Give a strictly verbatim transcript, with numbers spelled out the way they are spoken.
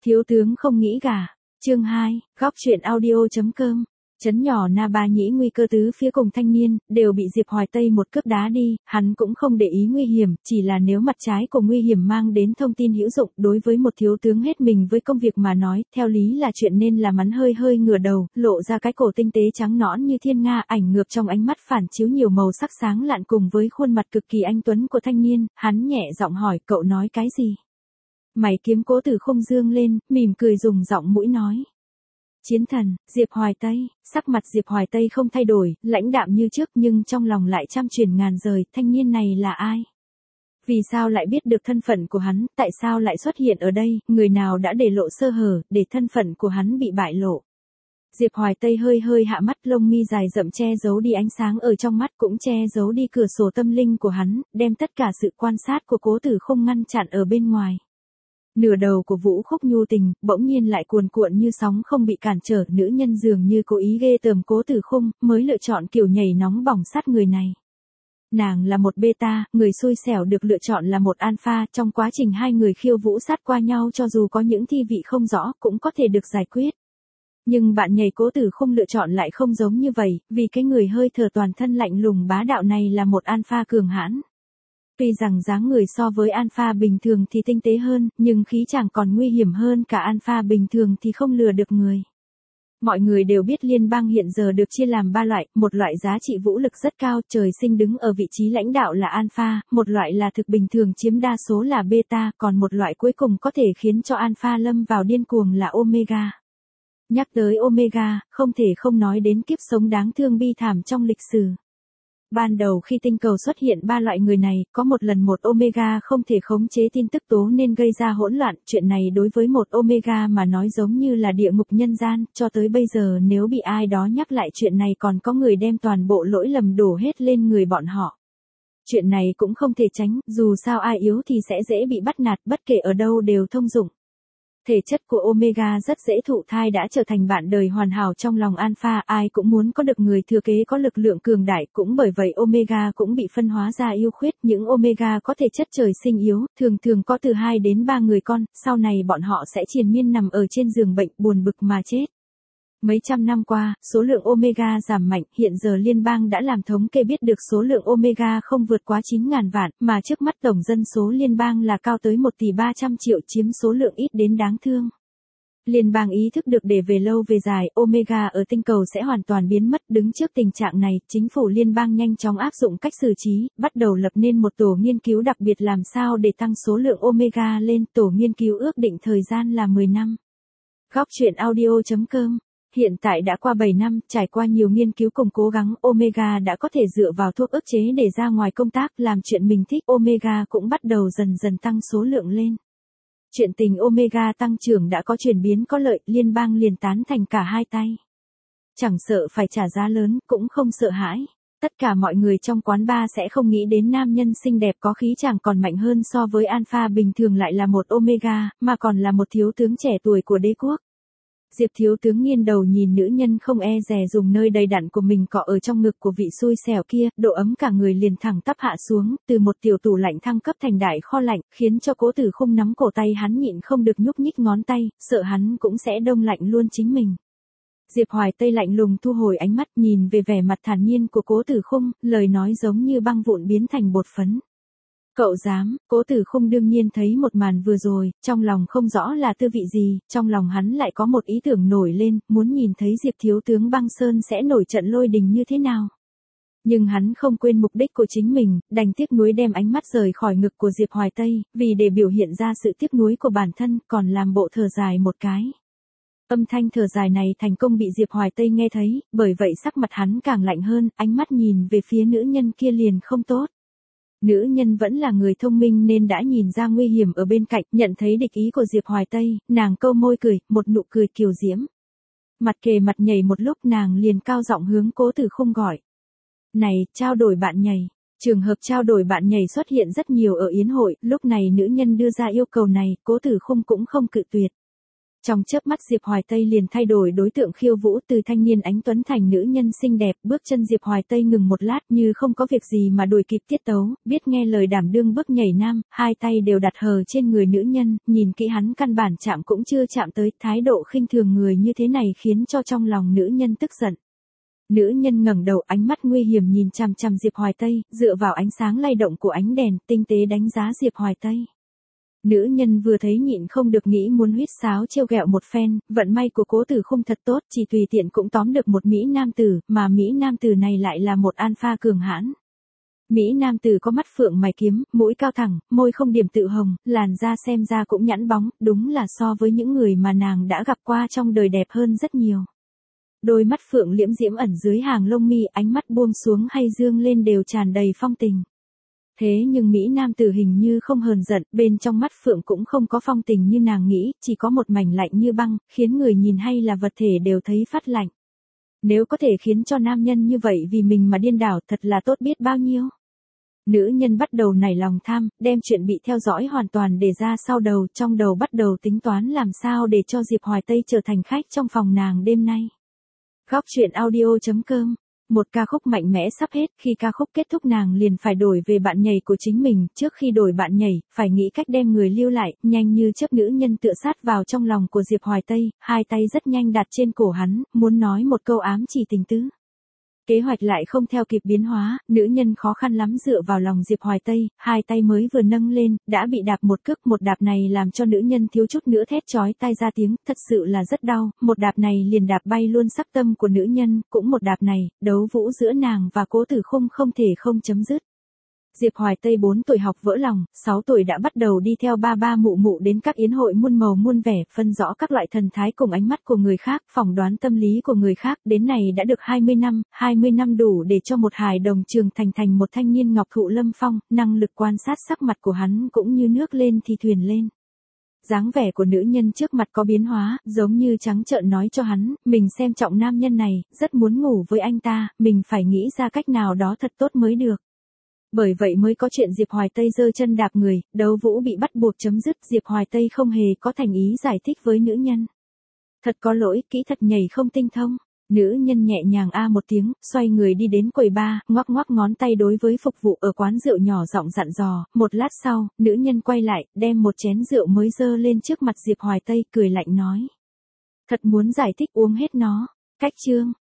Thiếu tướng không nghĩ gả. Chương hai, góc truyện audio.com. Trấn nhỏ Na Ba Nhĩ nguy cơ tứ phía cùng thanh niên, đều bị Diệp Hoài Tây một cước đá đi, hắn cũng không để ý nguy hiểm, chỉ là nếu mặt trái của nguy hiểm mang đến thông tin hữu dụng đối với một thiếu tướng hết mình với công việc mà nói, theo lý là chuyện nên làm. Hắn hơi hơi ngửa đầu, lộ ra cái cổ tinh tế trắng nõn như thiên nga, ảnh ngược trong ánh mắt phản chiếu nhiều màu sắc sáng lạn cùng với khuôn mặt cực kỳ anh tuấn của thanh niên, hắn nhẹ giọng hỏi, cậu nói cái gì? Mày kiếm Cố Tử Khung dương lên, mỉm cười dùng giọng mũi nói. Chiến thần, Diệp Hoài Tây. Sắc mặt Diệp Hoài Tây không thay đổi, lãnh đạm như trước nhưng trong lòng lại trăm truyền ngàn rời, thanh niên này là ai? Vì sao lại biết được thân phận của hắn, tại sao lại xuất hiện ở đây, người nào đã để lộ sơ hở, để thân phận của hắn bị bại lộ? Diệp Hoài Tây hơi hơi hạ mắt, lông mi dài rậm che giấu đi ánh sáng ở trong mắt, cũng che giấu đi cửa sổ tâm linh của hắn, đem tất cả sự quan sát của Cố Tử Khung ngăn chặn ở bên ngoài. Nửa đầu của Vũ Khúc nhu tình, bỗng nhiên lại cuồn cuộn như sóng không bị cản trở, nữ nhân dường như cố ý ghê tởm Cố Tử Khung, mới lựa chọn kiểu nhảy nóng bỏng sát người này. Nàng là một beta, người xui xẻo được lựa chọn là một alpha, trong quá trình hai người khiêu vũ sát qua nhau cho dù có những thi vị không rõ cũng có thể được giải quyết. Nhưng bạn nhảy Cố Tử Khung lựa chọn lại không giống như vậy, vì cái người hơi thở toàn thân lạnh lùng bá đạo này là một alpha cường hãn. Tuy rằng dáng người so với alpha bình thường thì tinh tế hơn, nhưng khí chàng còn nguy hiểm hơn cả alpha bình thường thì không lừa được người. Mọi người đều biết liên bang hiện giờ được chia làm ba loại, một loại giá trị vũ lực rất cao, trời sinh đứng ở vị trí lãnh đạo là alpha, một loại là thực bình thường chiếm đa số là beta, còn một loại cuối cùng có thể khiến cho alpha lâm vào điên cuồng là omega. Nhắc tới omega, không thể không nói đến kiếp sống đáng thương bi thảm trong lịch sử. Ban đầu khi tinh cầu xuất hiện ba loại người này, có một lần một Omega không thể khống chế tin tức tố nên gây ra hỗn loạn, chuyện này đối với một Omega mà nói giống như là địa ngục nhân gian, cho tới bây giờ nếu bị ai đó nhắc lại chuyện này còn có người đem toàn bộ lỗi lầm đổ hết lên người bọn họ. Chuyện này cũng không thể tránh, dù sao ai yếu thì sẽ dễ bị bắt nạt, bất kể ở đâu đều thông dụng. Thể chất của Omega rất dễ thụ thai đã trở thành bạn đời hoàn hảo trong lòng Alpha, ai cũng muốn có được người thừa kế có lực lượng cường đại, cũng bởi vậy Omega cũng bị phân hóa ra ưu khuyết, những Omega có thể chất trời sinh yếu, thường thường có từ hai đến ba người con, sau này bọn họ sẽ triền miên nằm ở trên giường bệnh buồn bực mà chết. Mấy trăm năm qua, số lượng Omega giảm mạnh, hiện giờ liên bang đã làm thống kê biết được số lượng Omega không vượt quá chín nghìn vạn, mà trước mắt tổng dân số liên bang là cao tới một tỷ ba trăm triệu, chiếm số lượng ít đến đáng thương. Liên bang ý thức được để về lâu về dài, Omega ở tinh cầu sẽ hoàn toàn biến mất, đứng trước tình trạng này, chính phủ liên bang nhanh chóng áp dụng cách xử trí, bắt đầu lập nên một tổ nghiên cứu đặc biệt làm sao để tăng số lượng Omega lên, tổ nghiên cứu ước định thời gian là mười năm. Góc truyện audio.com. Hiện tại đã qua bảy năm, trải qua nhiều nghiên cứu cùng cố gắng, Omega đã có thể dựa vào thuốc ức chế để ra ngoài công tác, làm chuyện mình thích, Omega cũng bắt đầu dần dần tăng số lượng lên. Chuyện tình Omega tăng trưởng đã có chuyển biến có lợi, liên bang liền tán thành cả hai tay. Chẳng sợ phải trả giá lớn, cũng không sợ hãi. Tất cả mọi người trong quán bar sẽ không nghĩ đến nam nhân xinh đẹp có khí chàng còn mạnh hơn so với alpha bình thường lại là một Omega, mà còn là một thiếu tướng trẻ tuổi của đế quốc. Diệp thiếu tướng nghiêng đầu nhìn nữ nhân không e dè dùng nơi đầy đặn của mình cọ ở trong ngực của vị xui xẻo kia, độ ấm cả người liền thẳng tắp hạ xuống, từ một tiểu tủ lạnh thăng cấp thành đại kho lạnh, khiến cho Cố Tử Khung nắm cổ tay hắn nhịn không được nhúc nhích ngón tay, sợ hắn cũng sẽ đông lạnh luôn chính mình. Diệp Hoài Tây lạnh lùng thu hồi ánh mắt nhìn về vẻ mặt thản nhiên của Cố Tử Khung, lời nói giống như băng vụn biến thành bột phấn. Cậu dám, Cố Tử Khung đương nhiên thấy một màn vừa rồi, trong lòng không rõ là tư vị gì, trong lòng hắn lại có một ý tưởng nổi lên, muốn nhìn thấy Diệp thiếu tướng băng sơn sẽ nổi trận lôi đình như thế nào. Nhưng hắn không quên mục đích của chính mình, đành tiếc nuối đem ánh mắt rời khỏi ngực của Diệp Hoài Tây, vì để biểu hiện ra sự tiếc nuối của bản thân, còn làm bộ thở dài một cái. Âm thanh thở dài này thành công bị Diệp Hoài Tây nghe thấy, bởi vậy sắc mặt hắn càng lạnh hơn, ánh mắt nhìn về phía nữ nhân kia liền không tốt. Nữ nhân vẫn là người thông minh nên đã nhìn ra nguy hiểm ở bên cạnh, nhận thấy địch ý của Diệp Hoài Tây, nàng câu môi cười, một nụ cười kiều diễm. Mặt kề mặt nhảy một lúc nàng liền cao giọng hướng Cố Tử Khung gọi. Này, trao đổi bạn nhảy. Trường hợp trao đổi bạn nhảy xuất hiện rất nhiều ở yến hội, lúc này nữ nhân đưa ra yêu cầu này, Cố Tử Khung cũng không cự tuyệt. Trong chớp mắt Diệp Hoài Tây liền thay đổi đối tượng khiêu vũ từ thanh niên anh tuấn thành nữ nhân xinh đẹp, bước chân Diệp Hoài Tây ngừng một lát như không có việc gì mà đuổi kịp tiết tấu, biết nghe lời đảm đương bước nhảy nam, hai tay đều đặt hờ trên người nữ nhân, nhìn kỹ hắn căn bản chạm cũng chưa chạm tới, thái độ khinh thường người như thế này khiến cho trong lòng nữ nhân tức giận. Nữ nhân ngẩng đầu, ánh mắt nguy hiểm nhìn chằm chằm Diệp Hoài Tây, dựa vào ánh sáng lay động của ánh đèn, tinh tế đánh giá Diệp Hoài Tây. Nữ nhân vừa thấy nhịn không được nghĩ muốn huýt sáo trêu ghẹo một phen, vận may của Cố Tử Khung thật tốt, chỉ tùy tiện cũng tóm được một Mỹ nam tử, mà Mỹ nam tử này lại là một alpha cường hãn. Mỹ nam tử có mắt phượng mày kiếm, mũi cao thẳng, môi không điểm tự hồng, làn da xem ra cũng nhẵn bóng, đúng là so với những người mà nàng đã gặp qua trong đời đẹp hơn rất nhiều. Đôi mắt phượng liễm diễm ẩn dưới hàng lông mi, ánh mắt buông xuống hay dương lên đều tràn đầy phong tình. Thế nhưng Mỹ nam tử hình như không hờn giận, bên trong mắt phượng cũng không có phong tình như nàng nghĩ, chỉ có một mảnh lạnh như băng, khiến người nhìn hay là vật thể đều thấy phát lạnh. Nếu có thể khiến cho nam nhân như vậy vì mình mà điên đảo thật là tốt biết bao nhiêu. Nữ nhân bắt đầu nảy lòng tham, đem chuyện bị theo dõi hoàn toàn để ra sau đầu, trong đầu bắt đầu tính toán làm sao để cho Diệp Hoài Tây trở thành khách trong phòng nàng đêm nay. Góc truyện audio chấm com. Một ca khúc mạnh mẽ sắp hết, khi ca khúc kết thúc nàng liền phải đổi về bạn nhảy của chính mình, trước khi đổi bạn nhảy, phải nghĩ cách đem người lưu lại, nhanh như chớp nữ nhân tựa sát vào trong lòng của Diệp Hoài Tây, hai tay rất nhanh đặt trên cổ hắn, muốn nói một câu ám chỉ tình tứ. Kế hoạch lại không theo kịp biến hóa, nữ nhân khó khăn lắm dựa vào lòng Diệp Hoài Tây, hai tay mới vừa nâng lên, đã bị đạp một cước, một đạp này làm cho nữ nhân thiếu chút nữa thét chói tai ra tiếng, thật sự là rất đau, một đạp này liền đạp bay luôn sắc tâm của nữ nhân, cũng một đạp này, đấu vũ giữa nàng và Cố Tử Khung không thể không chấm dứt. Diệp Hoài Tây bốn tuổi học vỡ lòng, sáu tuổi đã bắt đầu đi theo ba ba mụ mụ đến các yến hội muôn màu muôn vẻ, phân rõ các loại thần thái cùng ánh mắt của người khác, phỏng đoán tâm lý của người khác, đến này đã được hai mươi năm, hai mươi năm đủ để cho một hài đồng trưởng thành thành một thanh niên ngọc thụ lâm phong, năng lực quan sát sắc mặt của hắn cũng như nước lên thì thuyền lên. Dáng vẻ của nữ nhân trước mặt có biến hóa, giống như trắng trợn nói cho hắn, mình xem trọng nam nhân này, rất muốn ngủ với anh ta, mình phải nghĩ ra cách nào đó thật tốt mới được. Bởi vậy mới có chuyện Diệp Hoài Tây giơ chân đạp người, đấu vũ bị bắt buộc chấm dứt, Diệp Hoài Tây không hề có thành ý giải thích với nữ nhân. Thật có lỗi, kỹ thuật nhảy không tinh thông. Nữ nhân nhẹ nhàng a một tiếng, xoay người đi đến quầy bar, ngoắc ngoắc ngón tay đối với phục vụ ở quán rượu nhỏ giọng dặn dò, một lát sau, nữ nhân quay lại, đem một chén rượu mới dơ lên trước mặt Diệp Hoài Tây, cười lạnh nói. Thật muốn giải thích uống hết nó. Cách chương.